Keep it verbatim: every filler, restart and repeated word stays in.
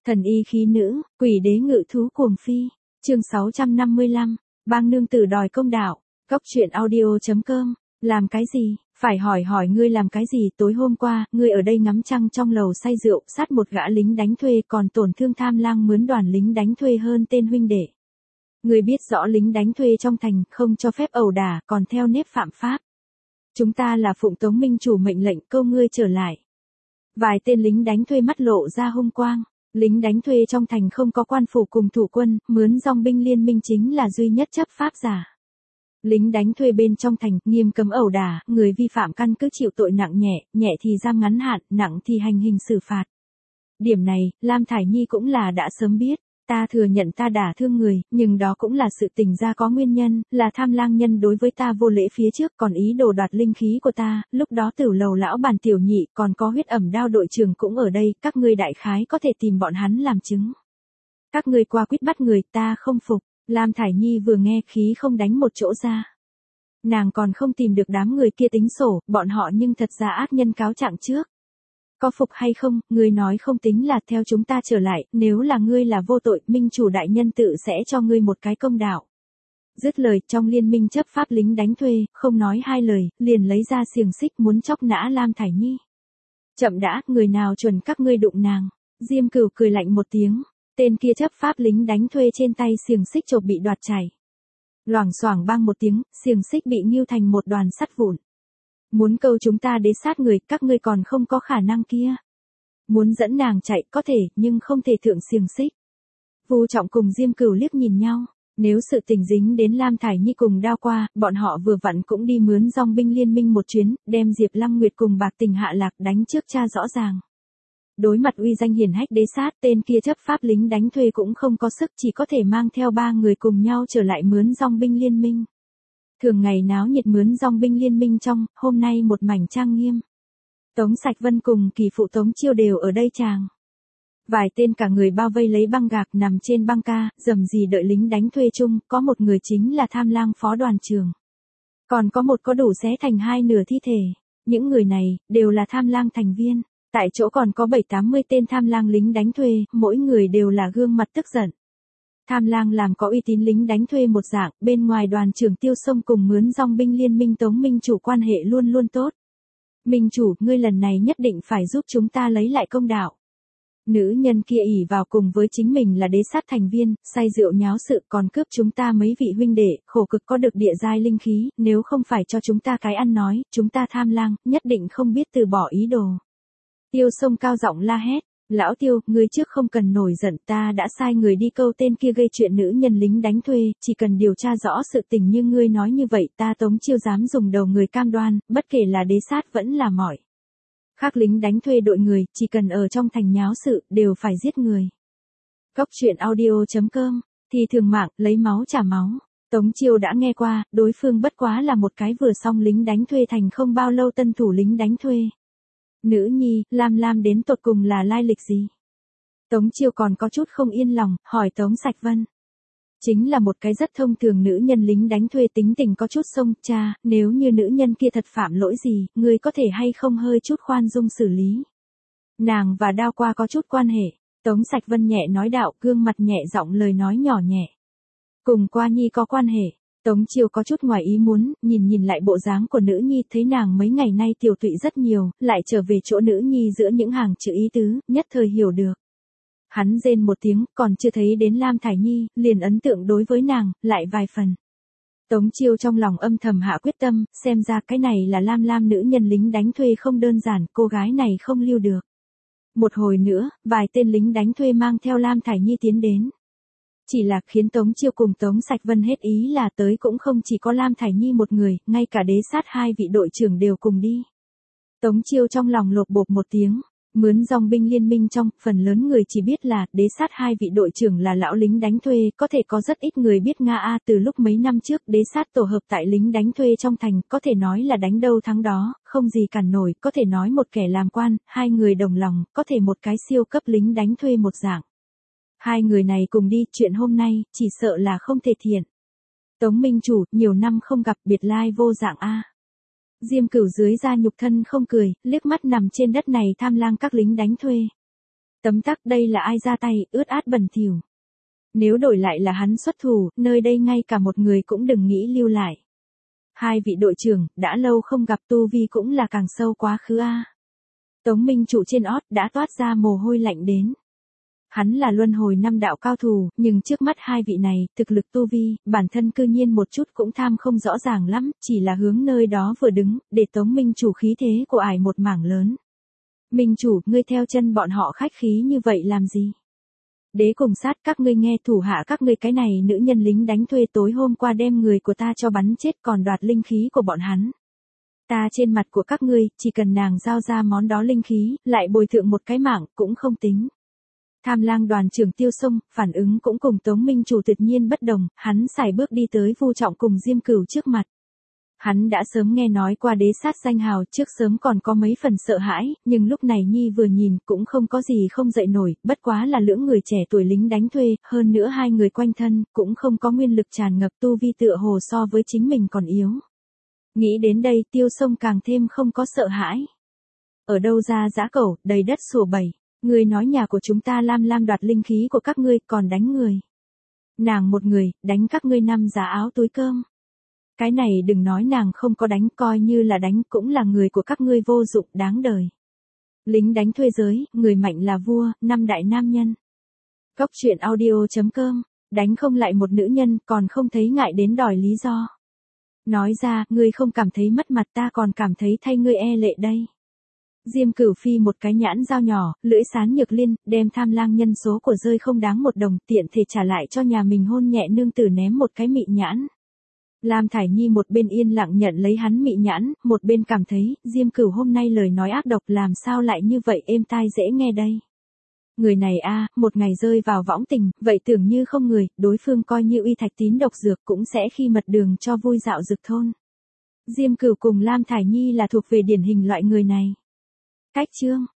Thần y khí nữ, quỷ đế ngự thú cuồng phi. Chương sáu trăm năm mươi lăm, bang nương tử đòi công đạo. Góc truyện audio chấm com. Làm cái gì? Phải hỏi hỏi ngươi làm cái gì? Tối hôm qua, ngươi ở đây ngắm trăng trong lầu say rượu, sát một gã lính đánh thuê, còn tổn thương tham lang mướn đoàn lính đánh thuê hơn tên huynh đệ. Ngươi biết rõ lính đánh thuê trong thành không cho phép ẩu đả, còn theo nếp phạm pháp. Chúng ta là phụng Tống Minh chủ mệnh lệnh, câu ngươi trở lại. Vài tên lính đánh thuê mắt lộ ra hung quang. Lính đánh thuê trong thành không có quan phủ cùng thủ quân, mướn dòng binh liên minh chính là duy nhất chấp pháp giả. Lính đánh thuê bên trong thành, nghiêm cấm ẩu đả, người vi phạm căn cứ chịu tội nặng nhẹ, nhẹ thì giam ngắn hạn, nặng thì hành hình xử phạt. Điểm này, Lam Thải Nhi cũng là đã sớm biết. Ta thừa nhận ta đả thương người, nhưng đó cũng là sự tình ra có nguyên nhân, là tham lang nhân đối với ta vô lễ phía trước, còn ý đồ đoạt linh khí của ta, lúc đó Tử Lầu lão bản tiểu nhị, còn có Huyết Ẩm Đao đội trưởng cũng ở đây, các ngươi đại khái có thể tìm bọn hắn làm chứng. Các ngươi qua quyết bắt người, ta không phục. Lam Thải Nhi vừa nghe khí không đánh một chỗ ra. Nàng còn không tìm được đám người kia tính sổ, bọn họ nhưng thật ra ác nhân cáo trạng trước. Có phục hay không, ngươi nói không tính là theo chúng ta trở lại, nếu là ngươi là vô tội, minh chủ đại nhân tự sẽ cho ngươi một cái công đạo. Dứt lời, trong liên minh chấp pháp lính đánh thuê, không nói hai lời, liền lấy ra xiềng xích muốn chóc nã Lam Thải Nhi. Chậm đã, người nào chuẩn các ngươi đụng nàng. Diêm Cửu cười lạnh một tiếng, tên kia chấp pháp lính đánh thuê trên tay xiềng xích chộp bị đoạt chảy. Loảng xoảng bang một tiếng, xiềng xích bị nghiêu thành một đoàn sắt vụn. Muốn câu chúng ta đế sát người, các ngươi còn không có khả năng kia. Muốn dẫn nàng chạy có thể, nhưng không thể thượng xiềng xích. Vu Trọng cùng Diêm Cửu liếc nhìn nhau, nếu sự tình dính đến Lam Thải Nhi cùng Đao Qua, bọn họ vừa vặn cũng đi mướn dòng binh liên minh một chuyến, đem Diệp Lăng Nguyệt cùng Bạc Tình hạ lạc đánh trước cha rõ ràng. Đối mặt uy danh hiển hách đế sát, tên kia chấp pháp lính đánh thuê cũng không có sức, chỉ có thể mang theo ba người cùng nhau trở lại mướn dòng binh liên minh. Thường ngày náo nhiệt mướn dòng binh liên minh trong, hôm nay một mảnh trang nghiêm. Tống Sạch Vân cùng kỳ phụ Tống Chiêu đều ở đây chàng. Vài tên cả người bao vây lấy băng gạc nằm trên băng ca, dầm gì đợi lính đánh thuê chung, có một người chính là tham lang phó đoàn trưởng. Còn có một có đủ xé thành hai nửa thi thể. Những người này, đều là tham lang thành viên. Tại chỗ còn có bảy tám mươi tên tham lang lính đánh thuê, mỗi người đều là gương mặt tức giận. Tham lang làm có uy tín lính đánh thuê một dạng, bên ngoài đoàn trưởng Tiêu Sông cùng mướn dòng binh liên minh Tống Minh chủ quan hệ luôn luôn tốt. Minh chủ, ngươi lần này nhất định phải giúp chúng ta lấy lại công đạo. Nữ nhân kia ỷ vào cùng với chính mình là đế sát thành viên, say rượu nháo sự còn cướp chúng ta mấy vị huynh đệ, khổ cực có được địa giai linh khí, nếu không phải cho chúng ta cái ăn nói, chúng ta tham lang, nhất định không biết từ bỏ ý đồ. Tiêu Sông cao giọng la hét. Lão Tiêu, ngươi trước không cần nổi giận, ta đã sai người đi câu tên kia gây chuyện nữ nhân lính đánh thuê, chỉ cần điều tra rõ sự tình như ngươi nói như vậy, ta Tống Chiêu dám dùng đầu người cam đoan, bất kể là đế sát vẫn là mọi. Khác lính đánh thuê đội người, chỉ cần ở trong thành nháo sự, đều phải giết người. Góc truyện audio chấm com, thì thường mạng, lấy máu trả máu. Tống Chiêu đã nghe qua, đối phương bất quá là một cái vừa xong lính đánh thuê thành không bao lâu tân thủ lính đánh thuê. Nữ nhi, Lam Lam đến tột cùng là lai lịch gì? Tống Chiêu còn có chút không yên lòng, hỏi Tống Sạch Vân. Chính là một cái rất thông thường nữ nhân lính đánh thuê tính tình có chút xông, cha, nếu như nữ nhân kia thật phạm lỗi gì, ngươi có thể hay không hơi chút khoan dung xử lý. Nàng và Đao Qua có chút quan hệ, Tống Sạch Vân nhẹ nói đạo, gương mặt nhẹ giọng lời nói nhỏ nhẹ. Cùng Qua Nhi có quan hệ. Tống Chiêu có chút ngoài ý muốn, nhìn nhìn lại bộ dáng của nữ nhi, thấy nàng mấy ngày nay tiểu tụy rất nhiều, lại trở về chỗ nữ nhi giữa những hàng chữ ý tứ, nhất thời hiểu được. Hắn rên một tiếng, còn chưa thấy đến Lam Thải Nhi, liền ấn tượng đối với nàng, lại vài phần. Tống Chiêu trong lòng âm thầm hạ quyết tâm, xem ra cái này là Lam Lam nữ nhân lính đánh thuê không đơn giản, cô gái này không lưu được. Một hồi nữa, vài tên lính đánh thuê mang theo Lam Thải Nhi tiến đến. Chỉ là khiến Tống Chiêu cùng Tống Sạch Vân hết ý là tới cũng không chỉ có Lam Thải Nhi một người, ngay cả đế sát hai vị đội trưởng đều cùng đi. Tống Chiêu trong lòng lột bột một tiếng, mướn dòng binh liên minh trong, phần lớn người chỉ biết là đế sát hai vị đội trưởng là lão lính đánh thuê, có thể có rất ít người biết Nga A từ lúc mấy năm trước đế sát tổ hợp tại lính đánh thuê trong thành, có thể nói là đánh đâu thắng đó, không gì cản nổi, có thể nói một kẻ làm quan, hai người đồng lòng, có thể một cái siêu cấp lính đánh thuê một dạng. Hai người này cùng đi, chuyện hôm nay, chỉ sợ là không thể thiện. Tống Minh chủ, nhiều năm không gặp, biệt lai vô dạng a. Diêm Cửu dưới da nhục thân không cười, liếc mắt nằm trên đất này tham lang các lính đánh thuê. Tấm tắc đây là ai ra tay, ướt át bẩn thỉu. Nếu đổi lại là hắn xuất thủ, nơi đây ngay cả một người cũng đừng nghĩ lưu lại. Hai vị đội trưởng, đã lâu không gặp tu vi cũng là càng sâu quá khứ a. Tống Minh Trụ trên ót đã toát ra mồ hôi lạnh đến. Hắn là luân hồi năm đạo cao thủ, nhưng trước mắt hai vị này, thực lực tu vi, bản thân cư nhiên một chút cũng tham không rõ ràng lắm, chỉ là hướng nơi đó vừa đứng, để Tống Minh Chủ khí thế của ải một mảng lớn. Minh Chủ, ngươi theo chân bọn họ khách khí như vậy làm gì? Đế cùng sát các ngươi nghe thủ hạ các ngươi cái này nữ nhân lính đánh thuê tối hôm qua đem người của ta cho bắn chết còn đoạt linh khí của bọn hắn. Ta trên mặt của các ngươi, chỉ cần nàng giao ra món đó linh khí, lại bồi thượng một cái mạng, cũng không tính. Tham Lang đoàn trưởng Tiêu Sông, phản ứng cũng cùng Tống Minh Chủ tuyệt nhiên bất đồng, hắn sải bước đi tới Vu Trọng cùng Diêm Cửu trước mặt. Hắn đã sớm nghe nói qua đế sát danh hào, trước sớm còn có mấy phần sợ hãi, nhưng lúc này Nhi vừa nhìn cũng không có gì không dậy nổi, bất quá là lưỡng người trẻ tuổi lính đánh thuê, hơn nữa hai người quanh thân, cũng không có nguyên lực tràn ngập tu vi tựa hồ so với chính mình còn yếu. Nghĩ đến đây Tiêu Sông càng thêm không có sợ hãi. Ở đâu ra dã cẩu, đầy đất sủa bẩy. Ngươi nói nhà của chúng ta Lam Lam đoạt linh khí của các ngươi còn đánh người. Nàng một người, đánh các ngươi năm giá áo túi cơm. Cái này đừng nói nàng không có đánh, coi như là đánh cũng là người của các ngươi vô dụng đáng đời. Lính đánh thuê giới, người mạnh là vua, năm đại nam nhân. Góc truyện audio chấm com, đánh không lại một nữ nhân còn không thấy ngại đến đòi lý do. Nói ra, ngươi không cảm thấy mất mặt ta còn cảm thấy thay ngươi e lệ đây. Diêm Cửu phi một cái nhãn dao nhỏ, lưỡi sán nhược liên, đem Tham Lang nhân số của rơi không đáng một đồng, tiện thể trả lại cho nhà mình hôn nhẹ nương tử ném một cái mị nhãn. Lam Thải Nhi một bên yên lặng nhận lấy hắn mị nhãn, một bên cảm thấy, Diêm Cửu hôm nay lời nói ác độc làm sao lại như vậy êm tai dễ nghe đây. Người này a, một ngày rơi vào võng tình, vậy tưởng như không người, đối phương coi như uy thạch tín độc dược cũng sẽ khi mật đường cho vui dạo dực thôn. Diêm Cửu cùng Lam Thải Nhi là thuộc về điển hình loại người này. Cách chương